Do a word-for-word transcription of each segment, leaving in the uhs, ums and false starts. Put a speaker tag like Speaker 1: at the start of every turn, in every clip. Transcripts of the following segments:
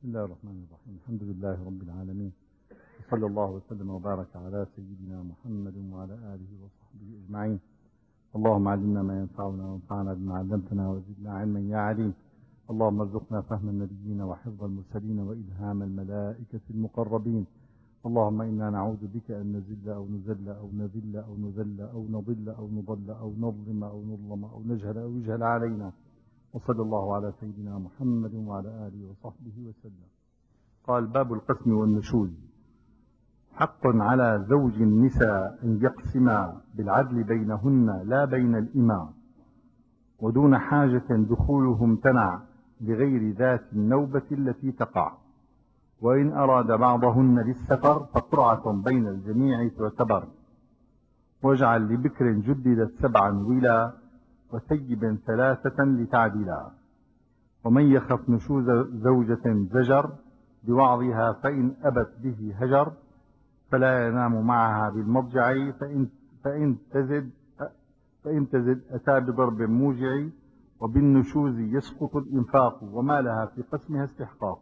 Speaker 1: بسم الله الرحمن الرحيم. الحمد لله رب العالمين، وصلى الله وسلم وبارك على سيدنا محمد وعلى آله وصحبه أجمعين. اللهم علمنا ما ينفعنا وانفعنا بما علمتنا وزدنا علما يا عليم. اللهم ارزقنا فهم النبيين وحفظ المرسلين وإلهام الملائكة المقربين. اللهم إنا نعوذ بك أن نزل أو نزل أو نذل أو نذل أو نضل أو نضل أو نظلم أو نظلم أو نجهل أو يجهل علينا. وصلى الله على سيدنا محمد وعلى آله وصحبه وسلم. قال: باب القسم والنشوز. حق على زوج النساء أن يقسما بالعدل بينهن لا بين الإمام، ودون حاجة دخوله امتنع بغير ذات النوبة التي تقع، وإن أراد بعضهن للسفر فقرعة بين الجميع تعتبر. واجعل لبكر جددت سبعا ولا، وثيب ثلاثة لتعدلا. ومن يخف نشوز زوجة زجر بوعظها، فإن أبت به هجر. فلا ينام معها بالمضجع، فإن, فإن, تزد فإن تزد أتى بضرب موجع. وبالنشوز يسقط الإنفاق، وما لها في قسمها استحقاق.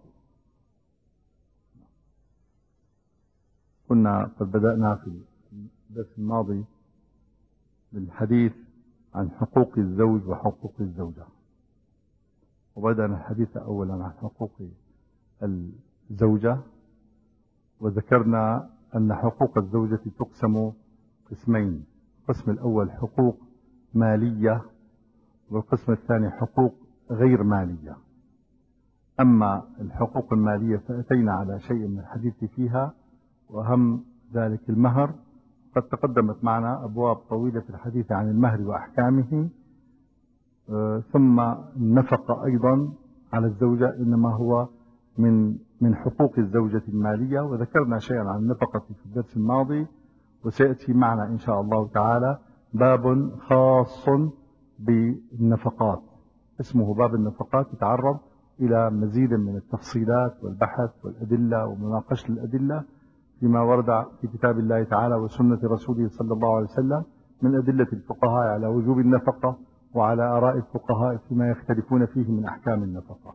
Speaker 1: كنا قد بدأنا في الدرس الماضي بالحديث عن حقوق الزوج وحقوق الزوجة، وبدأنا الحديث أولا عن حقوق الزوجة، وذكرنا أن حقوق الزوجة تقسم قسمين: القسم الأول حقوق مالية، والقسم الثاني حقوق غير مالية. أما الحقوق المالية فأتينا على شيء من الحديث فيها، وأهم ذلك المهر. قد تقدمت معنا أبواب طويلة في الحديث عن المهر وأحكامه. ثم النفقة أيضا على الزوجة إنما هو من من حقوق الزوجة المالية، وذكرنا شيئا عن النفقة في الدرس الماضي. وسيأتي معنا إن شاء الله تعالى باب خاص بالنفقات اسمه باب النفقات، يتعرض إلى مزيد من التفصيلات والبحث والأدلة ومناقشة الأدلة فيما ورد في كتاب الله تعالى وسنة رسوله صلى الله عليه وسلم من أدلة الفقهاء على وجوب النفقة، وعلى آراء الفقهاء فيما يختلفون فيه من أحكام النفقة.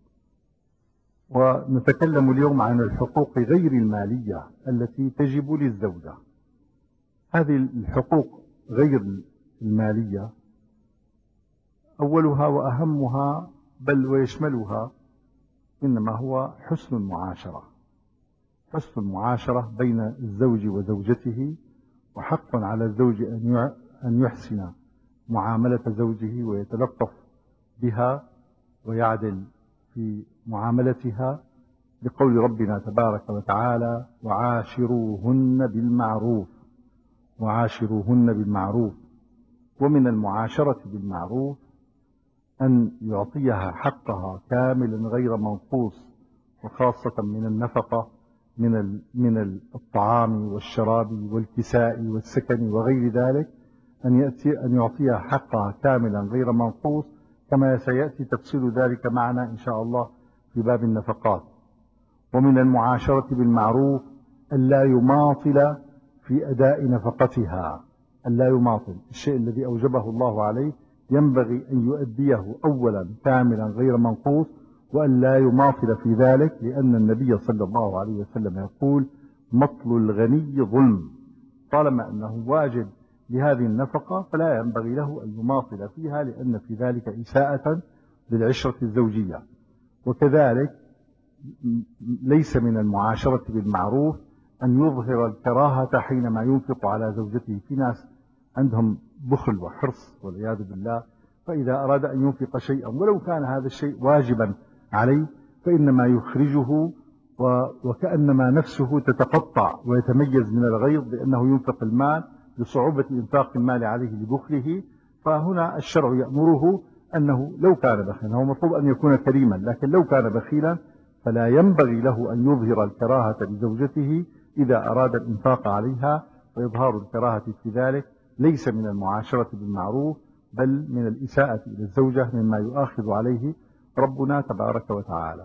Speaker 1: ونتكلم اليوم عن الحقوق غير المالية التي تجب للزوجة. هذه الحقوق غير المالية أولها وأهمها بل ويشملها إنما هو حسن المعاشرة. حسن المعاشرة بين الزوج وزوجته، وحق على الزوج أن يحسن معاملة زوجه ويتلطف بها ويعدل في معاملتها، لقول ربنا تبارك وتعالى: وعاشروهن بالمعروف. وعاشروهن بالمعروف. ومن المعاشرة بالمعروف أن يعطيها حقها كاملا غير منقوص، وخاصة من النفقة من من الطعام والشراب والكساء والسكن وغير ذلك، أن يأتي أن يعطيها حقها كاملا غير منقوص، كما سيأتي تفصيل ذلك معنا إن شاء الله في باب النفقات. ومن المعاشرة بالمعروف أن لا يماطل في أداء نفقتها. أن لا يماطل الشيء الذي أوجبه الله عليه ينبغي أن يؤديه أولا كاملا غير منقوص، وأن لا يماطل في ذلك، لأن النبي صلى الله عليه وسلم يقول: مطل الغني ظلم. طالما أنه واجب لهذه النفقة فلا ينبغي له أن يماطل فيها، لأن في ذلك إساءة للعشرة الزوجية. وكذلك ليس من المعاشرة بالمعروف أن يظهر الكراهة حينما ينفق على زوجته. في ناس عندهم بخل وحرص والعياذ بالله، فإذا أراد أن ينفق شيئا ولو كان هذا الشيء واجبا عليه فإنما يخرجه، وكأنما نفسه تتقطع ويتميز من الغيظ لأنه ينفق المال لصعوبة إنفاق المال عليه لبخله. فهنا الشرع يأمره أنه لو كان بخيلا، هو مطلوب أن يكون كريما، لكن لو كان بخيلا فلا ينبغي له أن يظهر الكراهة لزوجته إذا أراد الإنفاق عليها. وإظهار الكراهة في ذلك ليس من المعاشرة بالمعروف، بل من الإساءة إلى الزوجة، مما يؤاخذ عليه ربنا تبارك وتعالى.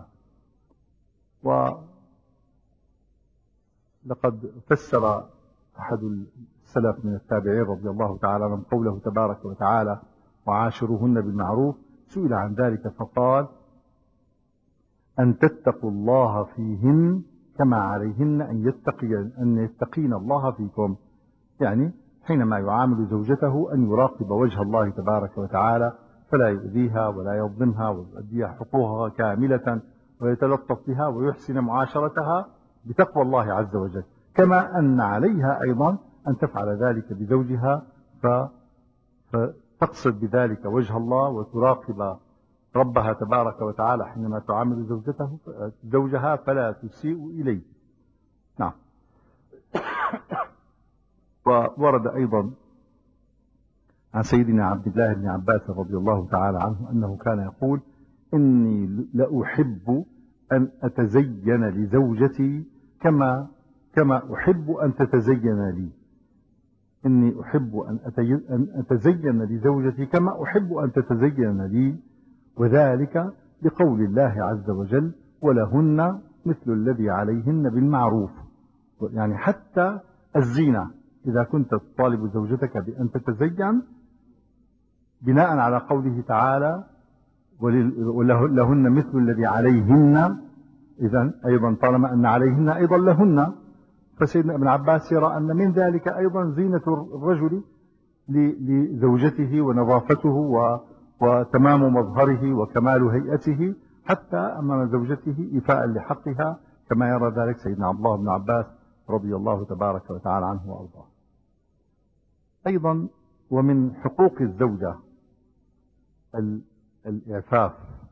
Speaker 1: ولقد فسر أحد السلف من التابعين رضي الله تعالى عنهم قوله تبارك وتعالى: وعاشروهن بالمعروف. سئل عن ذلك فقال: أن تتقوا الله فيهن كما عليهن أن يتقي أن يتقين الله فيكم. يعني حينما يعامل زوجته أن يراقب وجه الله تبارك وتعالى، فلا يؤذيها ولا يظلمها ويؤديها حقوقها كاملة، ويتلطف بها ويحسن معاشرتها بتقوى الله عز وجل، كما أن عليها أيضا أن تفعل ذلك بزوجها، فتقصد بذلك وجه الله وتراقب ربها تبارك وتعالى حينما تعامل زوجته زوجها فلا تسيء إليه. نعم. وورد أيضا عن سيدنا عبد الله بن عباس رضي الله تعالى عنه أنه كان يقول: إني لأحب أن أتزين لزوجتي كما كما أحب أن تتزين لي. إني أحب أن أتزين لزوجتي كما أحب أن تتزين لي، وذلك لقول الله عز وجل: ولهن مثل الذي عليهن بالمعروف. يعني حتى الزينة إذا كنت تطالب زوجتك بأن تتزين بناء على قوله تعالى: ولهن مثل الذي عليهن، إذن أيضا طالما أن عليهن أيضا لهن، فسيدنا ابن عباس يرى أن من ذلك أيضا زينة الرجل لزوجته ونظافته وتمام مظهره وكمال هيئته حتى أمام زوجته إيفاء لحقها، كما يرى ذلك سيدنا عبد الله بن عباس رضي الله تبارك وتعالى عنه وأرضاه. أيضا ومن حقوق الزوجة الإعفاف.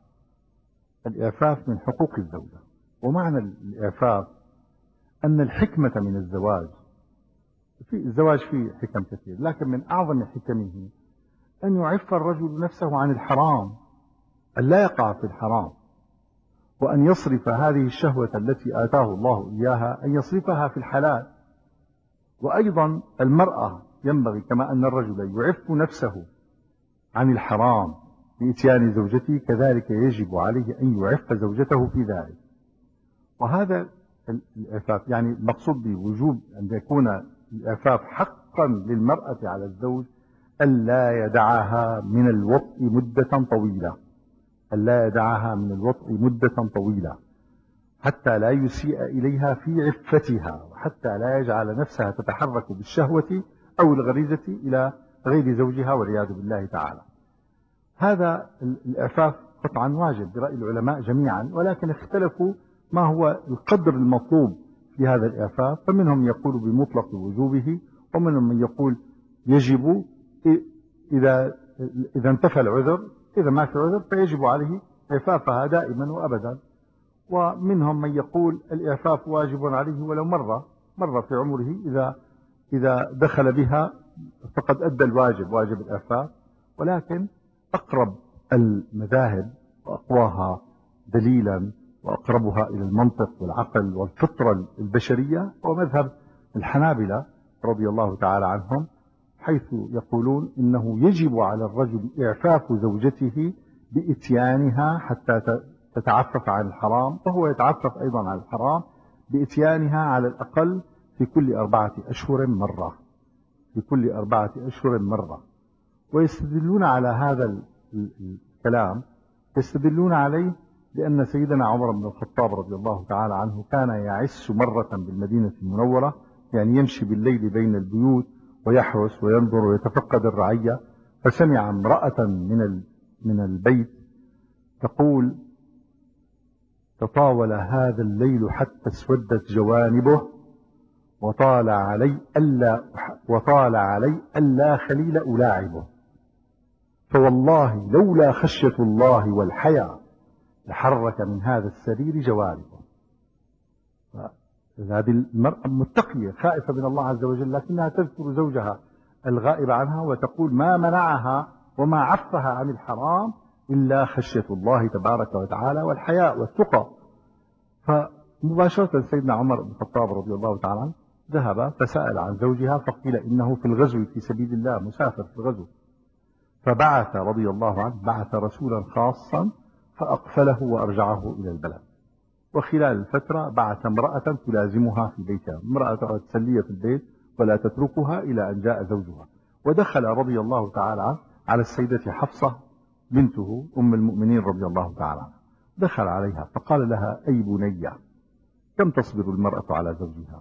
Speaker 1: الإعفاف من حقوق الزوجة. ومعنى الإعفاف أن الحكمة من الزواج، في الزواج فيه حكم كثير، لكن من أعظم حكمه أن يعف الرجل نفسه عن الحرام، أن لا يقع في الحرام، وأن يصرف هذه الشهوة التي آتاه الله إياها أن يصرفها في الحلال. وأيضا المرأة ينبغي كما أن الرجل يعف نفسه عن الحرام بإتيان زوجته، كذلك يجب عليه أن يعف زوجته في ذلك. وهذا الإعفاف يعني المقصود بوجوب أن يكون الإعفاف حقا للمرأة على الزوج ألا يدعها من الوطء مدة طويلة، ألا يدعها من الوطء مدة طويلة حتى لا يسيء إليها في عفتها، وحتى لا يجعل نفسها تتحرك بالشهوة أو الغريزة إلى غير زوجها والعياذ بالله تعالى. هذا الإعفاف قطعا واجب برأي العلماء جميعا، ولكن اختلفوا ما هو القدر المطلوب في هذا الإعفاف، فمنهم يقول بمطلق وجوبه، ومنهم من يقول يجب إذا إذا انتفى العذر، إذا ما في عذر فيجب عليه إعفافها دائما وأبدا. ومنهم من يقول الإعفاف واجب عليه ولو مرة مرة في عمره، إذا إذا دخل بها فقد أدى الواجب، واجب الإعفاف. ولكن أقرب المذاهب وأقواها دليلا وأقربها إلى المنطق والعقل والفطرة البشرية هو مذهب الحنابلة رضي الله تعالى عنهم، حيث يقولون إنه يجب على الرجل إعفاف زوجته بإتيانها حتى تتعفف عن الحرام، وهو يتعفف أيضا عن الحرام بإتيانها على الأقل في كل أربعة أشهر مرة، في كل أربعة أشهر مرة. ويستدلون على هذا الكلام، يستدلون عليه لأن سيدنا عمر بن الخطاب رضي الله تعالى عنه كان يعس مرة بالمدينة المنورة، يعني يمشي بالليل بين البيوت ويحرس وينظر ويتفقد الرعية، فسمع امرأة من من البيت تقول: تطاول هذا الليل حتى اسودت جوانبه، وطال علي ألا وطال علي ألا خليل ألاعبه، فوالله لولا خشية الله والحياء لحرك من هذا السرير جوانبه. هذه المرأة متقية خائفة من الله عز وجل، لكنها تذكر زوجها الغائب عنها وتقول ما منعها وما عفها عن الحرام إلا خشية الله تبارك وتعالى والحياء والتقى. فمباشرة سيدنا عمر بن الخطاب رضي الله تعالى عنه ذهب فسأل عن زوجها، فقيل إنه في الغزو في سبيل الله، مسافر في الغزو. فبعث رضي الله عنه بعث رسولا خاصا فأقفله وأرجعه إلى البلد. وخلال الفترة بعث امرأة تلازمها في بيتها، امرأة تسلية في البيت ولا تتركها إلى أن جاء زوجها. ودخل رضي الله تعالى عنه على السيدة حفصة بنته أم المؤمنين رضي الله تعالى عنها، دخل عليها فقال لها: أي بنية، كم تصبر المرأة على زوجها؟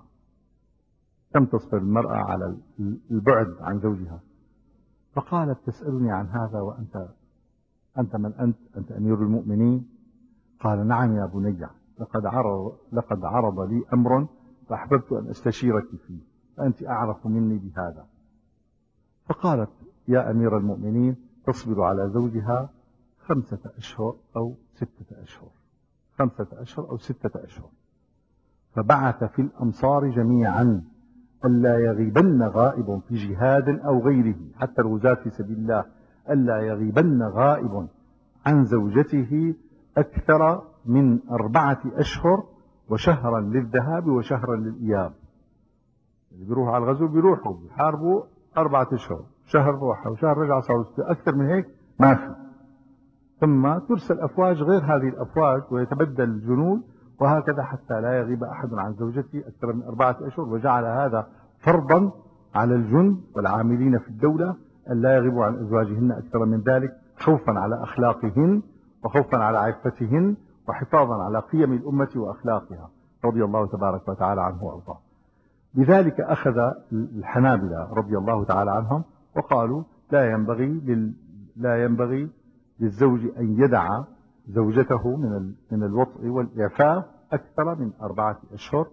Speaker 1: كم تصبر المرأة على البعد عن زوجها؟ فقالت: تسألني عن هذا وأنت أنت من أنت؟ أنت أمير المؤمنين؟ قال: نعم يا بني، لقد عرض, لقد عرض لي أمر فأحببت أن أستشيرك فيه، فأنت أعرف مني بهذا. فقالت: يا أمير المؤمنين، تصبر على زوجها خمسة أشهر أو ستة أشهر خمسة أشهر أو ستة أشهر. فبعث في الأمصار جميعا ألا يغيبن غائب في جهاد أو غيره، حتى الغزاة في سبيل الله، ألا يغيبن غائب عن زوجته أكثر من أربعة أشهر، وشهرا للذهاب وشهرا للإياب. اللي بيروحوا على الغزو بيروحوا بيحاربوا أربعة أشهر، شهر روحة وشهر رجعة، صاروا أكثر من هيك ما في. ثم ترسل أفواج غير هذه الأفواج ويتبدل الجنود، وهكذا حتى لا يغيب أحد عن زوجته أكثر من أربعة أشهر. وجعل هذا فرضا على الجند والعاملين في الدولة أن لا يغيبوا عن أزواجهن أكثر من ذلك، خوفا على أخلاقهن وخوفا على عفتهن وحفاظا على قيم الأمة وأخلاقها، رضي الله تبارك وتعالى عنه وأرضاه. لذلك أخذ الحنابلة رضي الله تعالى عنهم وقالوا: لا ينبغي لل... لا ينبغي للزوج أن يدع زوجته من من الوطء والإعفاف أكثر من أربعة أشهر.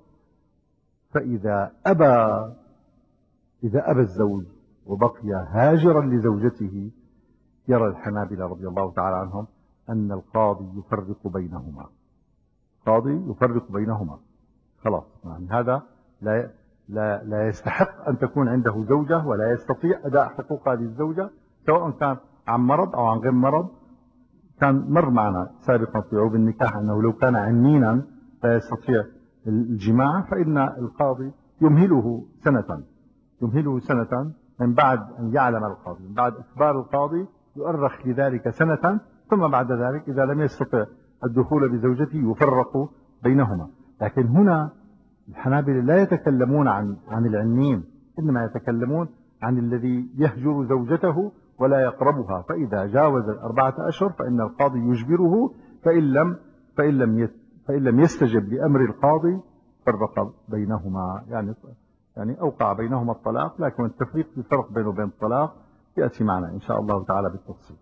Speaker 1: فإذا أبى إذا أبى الزوج وبقي هاجرا لزوجته، يرى الحنابلة رضي الله تعالى عنهم أن القاضي يفرق بينهما. قاضي يفرق بينهما خلاص، يعني هذا لا لا لا يستحق أن تكون عنده زوجة ولا يستطيع أداء حقوق هذه الزوجة، سواء كان عن مرض أو عن غير مرض. كان مر معنا سابقا في عقود النكاح أنه لو كان عنينا لا يستطيع الجماع، فإن القاضي يمهله سنة يمهله سنة من بعد أن يعلم القاضي، من بعد إخبار القاضي يؤرخ لذلك سنة، ثم بعد ذلك إذا لم يستطع الدخول بزوجته يفرق بينهما. لكن هنا الحنابلة لا يتكلمون عن عن العنين، إنما يتكلمون عن الذي يهجر زوجته ولا يقربها، فإذا جاوز الأربعة أشهر فإن القاضي يجبره، فإن لم فإن لم فإن لم يستجب لأمر القاضي فرق بينهما، يعني يعني أوقع بينهما الطلاق. لكن التفريق في الفرق بينه وبين الطلاق يأتي معنا إن شاء الله تعالى بالتفصيل.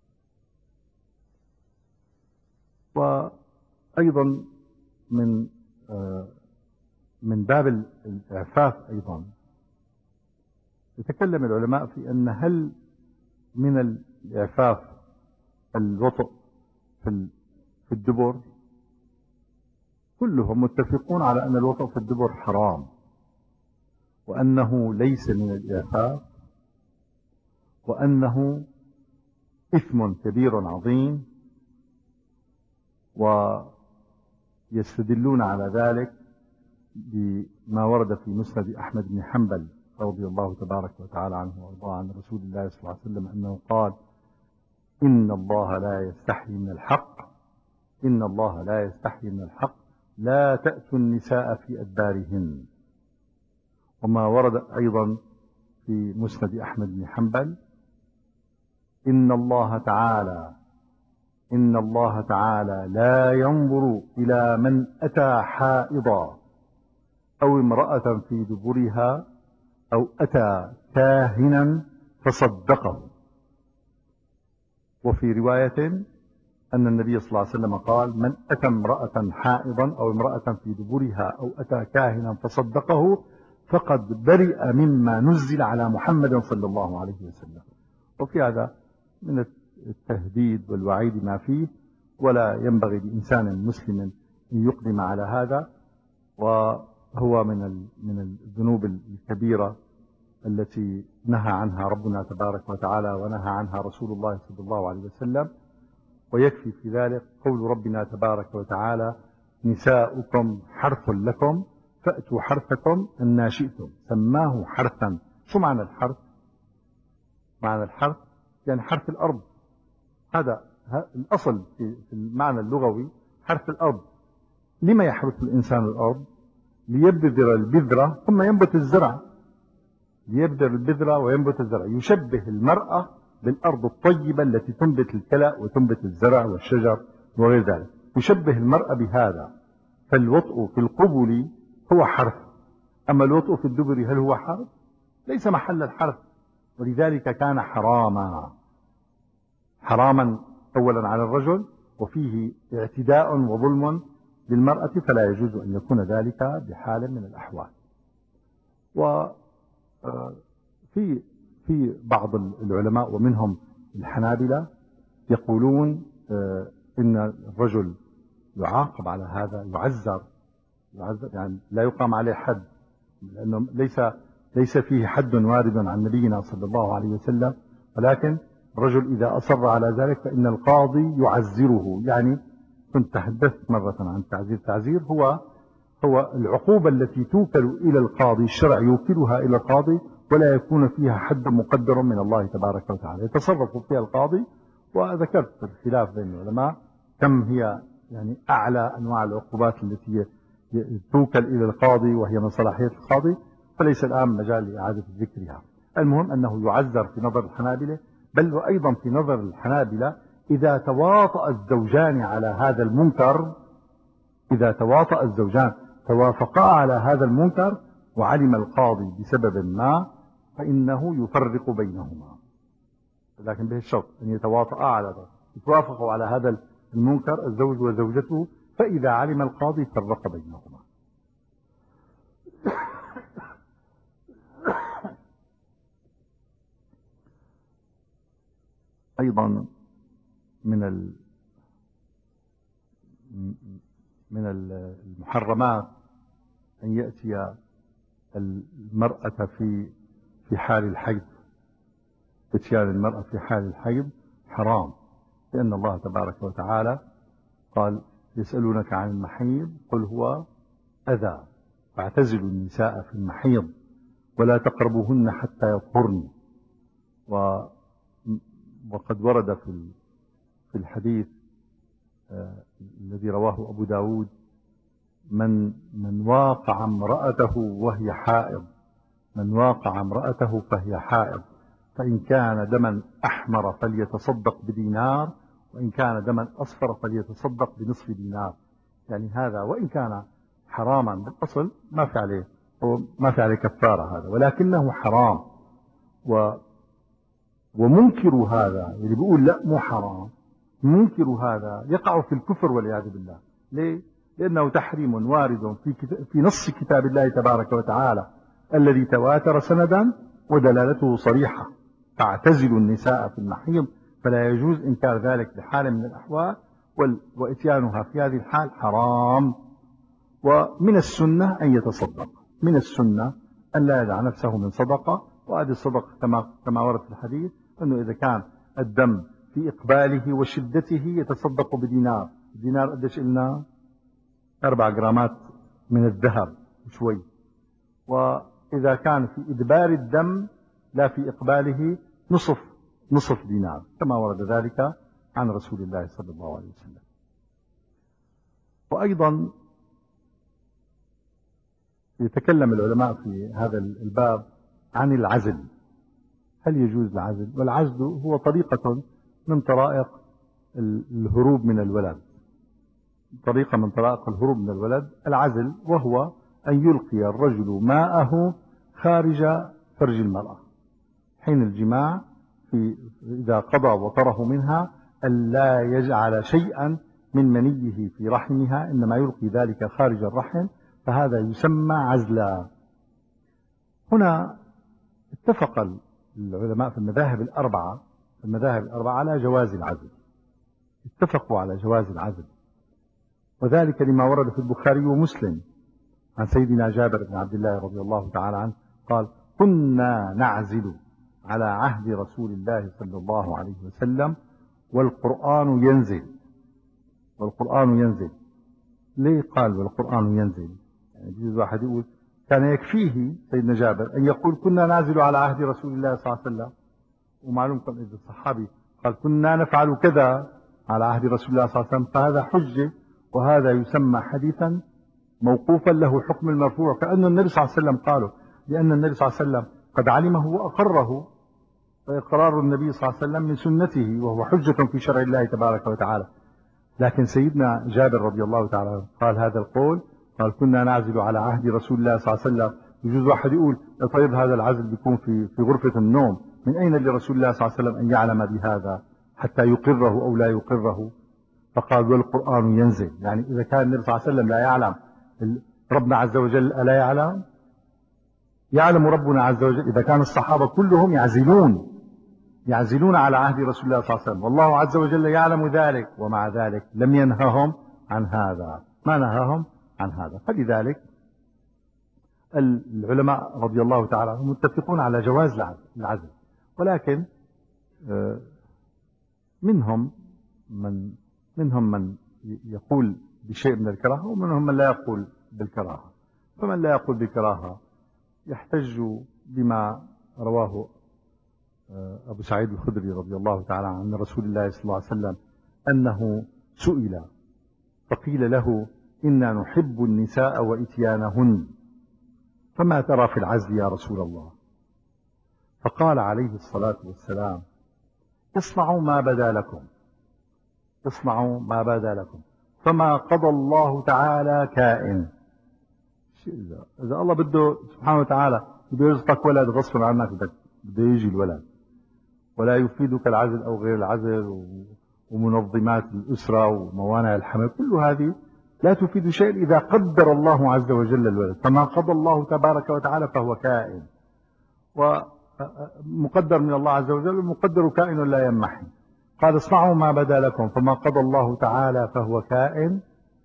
Speaker 1: وأيضا من من باب الإعفاف أيضا يتكلم العلماء في أن هل من الإعفاف الوطء في في الدبر. كلهم متفقون على أن الوطء في الدبر حرام، وأنه ليس من الإعفاف، وأنه إثم كبير عظيم. ويستدلون على ذلك بما ورد في مسند أحمد بن حنبل رضي الله تبارك وتعالى عنه وارضاه عن رسول الله صلى الله عليه وسلم أنه قال: إن الله لا يستحي من الحق إن الله لا يستحي من الحق لا تأتوا النساء في أدبارهن. وما ورد أيضا في مسند أحمد بن حنبل: إن الله تعالى إن الله تعالى لا ينظر إلى من أتى حائضا أو امرأة في دبرها أو أتى كاهنا فصدقه. وفي رواية أن النبي صلى الله عليه وسلم قال: من أتى امرأة حائضا أو امرأة في دبرها أو أتى كاهنا فصدقه فقد برئ مما نزل على محمد صلى الله عليه وسلم. وفي هذا من التهديد والوعيد ما فيه، ولا ينبغي لإنسان مسلم أن يقدم على هذا، وهو من من الذنوب الكبيرة التي نهى عنها ربنا تبارك وتعالى ونهى عنها رسول الله صلى الله عليه وسلم. ويكفي في ذلك قول ربنا تبارك وتعالى: نساؤكم حرث لكم فأتوا حرثكم أن شئتم. سماه حرثا. شو معنى الحرث؟ معنى الحرث يعني حرث الأرض. هذا الأصل في المعنى اللغوي، حرث الأرض. لما يحرث الإنسان الأرض؟ ليبذر البذرة ثم ينبت الزرع. ليبذر البذرة وينبت الزرع. يشبه المرأة بالأرض الطيبة التي تنبت الكلأ وتنبت الزرع والشجر وغير ذلك. يشبه المرأة بهذا، فالوطء في القبل هو حرف، أما الوطء في الدبر هل هو حرف؟ ليس محل الحرف، ولذلك كان حراما حراما أولا على الرجل، وفيه اعتداء وظلم للمرأة، فلا يجوز أن يكون ذلك بحال من الأحوال. وفي في بعض العلماء ومنهم الحنابلة يقولون إن الرجل يعاقب على هذا، يعذر يعذر يعني لا يقام عليه حد، لأنه ليس ليس فيه حد وارد عن نبينا صلى الله عليه وسلم، ولكن الرجل إذا أصر على ذلك فإن القاضي يعزره. يعني كنت تحدثت مرة عن تعزير. تعزير هو هو العقوبة التي توكل إلى القاضي، الشرع يوكلها إلى القاضي ولا يكون فيها حد مقدر من الله تبارك وتعالى، يتصرف فيها القاضي. وذكرت الخلاف بين العلماء كم هي يعني أعلى أنواع العقوبات التي توكل إلى القاضي وهي من صلاحية القاضي، فليس الآن مجال لإعادة ذكرها. المهم أنه يعذر في نظر الحنابلة، بل وأيضا في نظر الحنابلة إذا تواطأ الزوجان على هذا المنكر، إذا تواطأ الزوجان توافقا على هذا المنكر وعلم القاضي بسبب ما فإنه يفرق بينهما، لكن به الشرط أن يتواطئا على ذلك، يتوافقوا على هذا المنكر الزوج وزوجته، فإذا علم القاضي فرق بينهما. أيضا من ال من المحرمات أن يأتي المرأة في في حال الحيض. اتيان المرأة في حال الحيض حرام، لأن الله تبارك وتعالى قال: يسألونك عن المحيض قل هو أذى فاعتزلوا النساء في المحيض ولا تقربوهن حتى يطهرن. وقد ورد في في الحديث الذي رواه أبو داود: من من واقع امرأته وهي حائض من واقع امرأته فهي حائض فإن كان دما أحمر فليتصدق بدينار، وإن كان دما أصفر فليتصدق بنصف دينار. يعني هذا وإن كان حراما بالأصل ما في عليه ما في عليه كفارة هذا، ولكنه حرام. و ومنكر هذا اللي بيقول لا مو حرام، منكر هذا يقع في الكفر والعياذ بالله. ليه؟ لأنه تحريم وارد في في نص كتاب الله تبارك وتعالى الذي تواتر سندا ودلالته صريحة: فاعتزلوا النساء في المحيض. فلا يجوز إنكار ذلك بحال من الأحوال، وإتيانها في هذه الحال حرام. ومن السنة أن يتصدق، من السنة أن لا يدع نفسه من صدقة. وهذه الصدقة كما كما ورد في الحديث أنه إذا كان الدم في إقباله وشدته يتصدق بدينار. الدينار قديش قلنا؟ أربع جرامات من الذهب شوي. وإذا كان في إدبار الدم لا في إقباله نصف نصف دينار، كما ورد ذلك عن رسول الله صلى الله عليه وسلم. وأيضا يتكلم العلماء في هذا الباب عن العزل. هل يجوز العزل؟ والعزل هو طريقة من طرائق الهروب من الولد، طريقة من طرائق الهروب من الولد العزل، وهو أن يلقي الرجل ماءه خارج فرج المرأة حين الجماع، في إذا قضى وطره منها ألا يجعل شيئا من منيه في رحمها، إنما يلقي ذلك خارج الرحم، فهذا يسمى عزلا. هنا اتفق العلماء في المذاهب الأربعة في المذاهب الأربعة على جواز العزل، اتفقوا على جواز العزل، وذلك لما ورد في البخاري ومسلم عن سيدنا جابر بن عبد الله رضي الله تعالى عنه قال: كنا نعزل على عهد رسول الله صلى الله عليه وسلم والقرآن ينزل. والقرآن ينزل ليه قال والقرآن ينزل؟ يعني يجوز واحد يقول كان يكفيه سيدنا جابر أن يقول كنا نعزل على عهد رسول الله صلى الله عليه وسلم، ومعلوم كم إذا الصحابي قال كنا نفعل كذا على عهد رسول الله صلى الله عليه وسلم فهذا حجة، وهذا يسمى حديثا موقوفا له حكم المرفوع، كأن النبي صلى الله عليه وسلم قاله، لأن النبي صلى الله عليه وسلم قد علمه وأقره، فإقرار النبي صلى الله عليه وسلم من سنته وهو حجة في شرع الله تبارك وتعالى. لكن سيدنا جابر رضي الله تعالى قال هذا القول، قال كنا نعزل على عهد رسول الله صلى الله عليه وسلم. يجوز واحد يقول طيب هذا العزل بيكون في في غرفة النوم، من أين لرسول الله صلى الله عليه وسلم أن يعلم بهذا حتى يقره أو لا يقره؟ فقال والقرآن ينزل. يعني إذا كان النبي صلى الله عليه وسلم لا يعلم، ربنا عز وجل ألا يعلم؟ يعلم ربنا عز وجل. إذا كان الصحابة كلهم يعزلون يعزلون على عهد رسول الله صلى الله عليه وسلم، والله عز وجل يعلم ذلك، ومع ذلك لم ينههم عن هذا، ما نهاهم عن هذا. فلذلك العلماء رضي الله تعالى عنهم متفقون على جواز العزل، ولكن منهم من منهم من يقول بشيء من الكراهة، ومنهم من لا يقول بالكراهة. فمن لا يقول بالكراهة يحتج بما رواه أبو سعيد الخدري رضي الله تعالى عن رسول الله صلى الله عليه وسلم أنه سئل فقيل له إنا نحب النساء وإتيانهن، فما ترى في العزل يا رسول الله؟ فقال عليه الصلاة والسلام اصنعوا ما بدا لكم، اصنعوا ما بدا لكم، فما قضى الله تعالى كائن. إذا الله بده سبحانه وتعالى بده يرزقك ولد غصبا عنك بدك بده يجي الولد، ولا يفيدك العزل أو غير العزل ومنظمات الأسرة وموانع الحمل، كل هذه لا تفيد شيء إذا قدر الله عز وجل الولد. فما قضى الله تبارك وتعالى فهو كائن، ومقدر من الله عز وجل، المقدر كائن لا ينمحي. قال اصنعوا ما بدا لكم، فما قضى الله تعالى فهو كائن.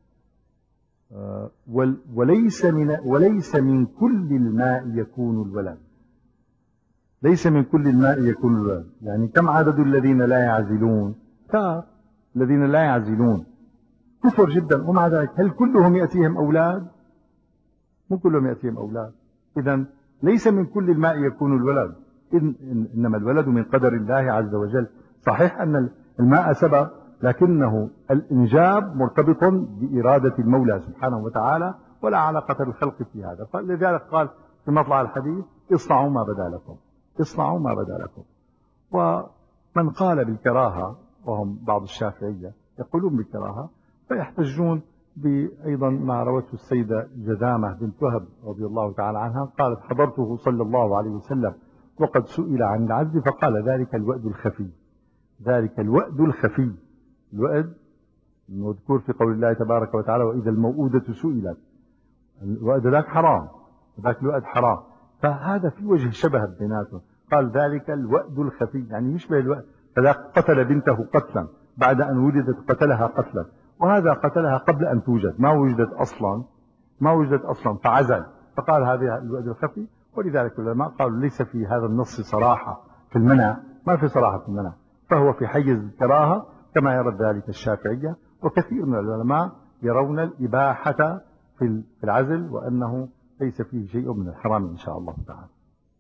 Speaker 1: وليس من وليس من كل الماء يكون الولد، ليس من كل الماء يكون الولد. يعني كم عدد الذين لا يعزلون؟ كثر الذين لا يعزلون، كثر جدا، ومع ذلك هل كلهم يأتيهم أولاد؟ مو كلهم يأتيهم أولاد. إذا ليس من كل الماء يكون الولد، إنما الولد من قدر الله عز وجل. صحيح أن الماء سبب، لكنه الإنجاب مرتبط بإرادة المولى سبحانه وتعالى، ولا علاقة للخلق في هذا. فلذلك قال في مطلع الحديث اصنعوا ما بدا لكم، اصنعوا ما بدا لكم. ومن قال بالكراهة وهم بعض الشافعية يقولون بالكراهة، فيحتجون بأيضا ما روته السيدة جذامة بنت وهب رضي الله تعالى عنها، قالت حضرته صلى الله عليه وسلم وقد سئل عن العزل فقال ذلك الوأد الخفي، ذلك الوأد الخفي. الوأد المذكور في قول الله تبارك وتعالى وإذا الموءودة سئلت، الوأد ذاك حرام، ذاك الوأد حرام. فهذا في وجه شبه بيناتهم. قال ذلك الوأد الخفي، يعني يشبه الوأد. فذاك قتل بنته قتلا، بعد أن ولدت قتلها قتلا، وهذا قتلها قبل أن توجد، ما وجدت أصلا ما وجدت أصلا فعزل، فقال هذا الوأد الخفي. ولذلك العلماء قالوا ليس في هذا النص صراحة في المنع، ما في صراحة في المنع، فهو في حيز الكراهة كما يرى ذلك الشافعية، وكثير من العلماء يرون الإباحة في العزل، وأنه ليس فيه شيء من الحرام إن شاء الله تعالى.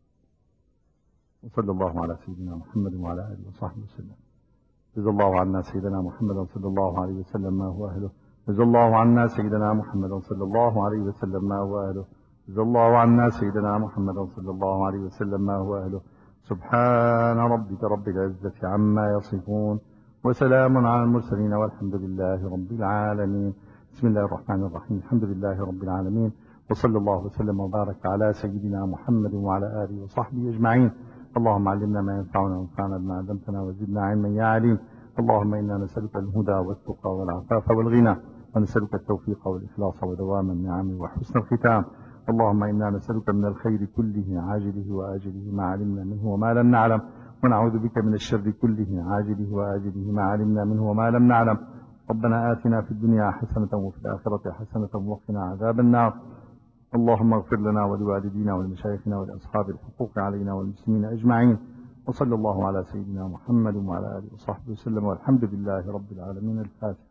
Speaker 1: وصلى الله على سيدنا محمد وعلى آله وصحبه وسلم. جزا الله عنا سيدنا محمد صلى الله عليه وسلم ما هو أهله. جزا الله عنا سيدنا محمد صلى الله عليه وسلم ما هو أهله. جزا الله عنا سيدنا محمد صلى الله عليه وسلم ما هو أهله. سبحان ربك رب العزة عما يصفون، وسلام على المرسلين، والحمد لله رب العالمين. بسم الله الرحمن الرحيم. الحمد لله رب العالمين، وصلى الله وسلم وبارك على سيدنا محمد وعلى آله وصحبه أجمعين. اللهم علمنا ما ينفعنا وانفعنا بما علمتنا وزدنا علما يا عليم. اللهم إنا نسألك الهدى والتقى والعفاف والغنى، ونسألك التوفيق والإخلاص ودوام النعم وحسن الختام. اللهم إنا نسألك من الخير كله عاجله وآجله ما علمنا منه وما لم نعلم، ونعوذ بك من الشر كله عاجله وآجله ما علمنا منه وما لم نعلم. ربنا آتنا في الدنيا حسنة وفي الآخرة حسنة وقنا عذاب النار. اللهم اغفر لنا ولوالدينا ولمشايخنا ولأصحاب الحقوق علينا والمسلمين أجمعين. وصلى الله على سيدنا محمد وعلى آله وصحبه وسلم، والحمد لله رب العالمين. الفاتحة.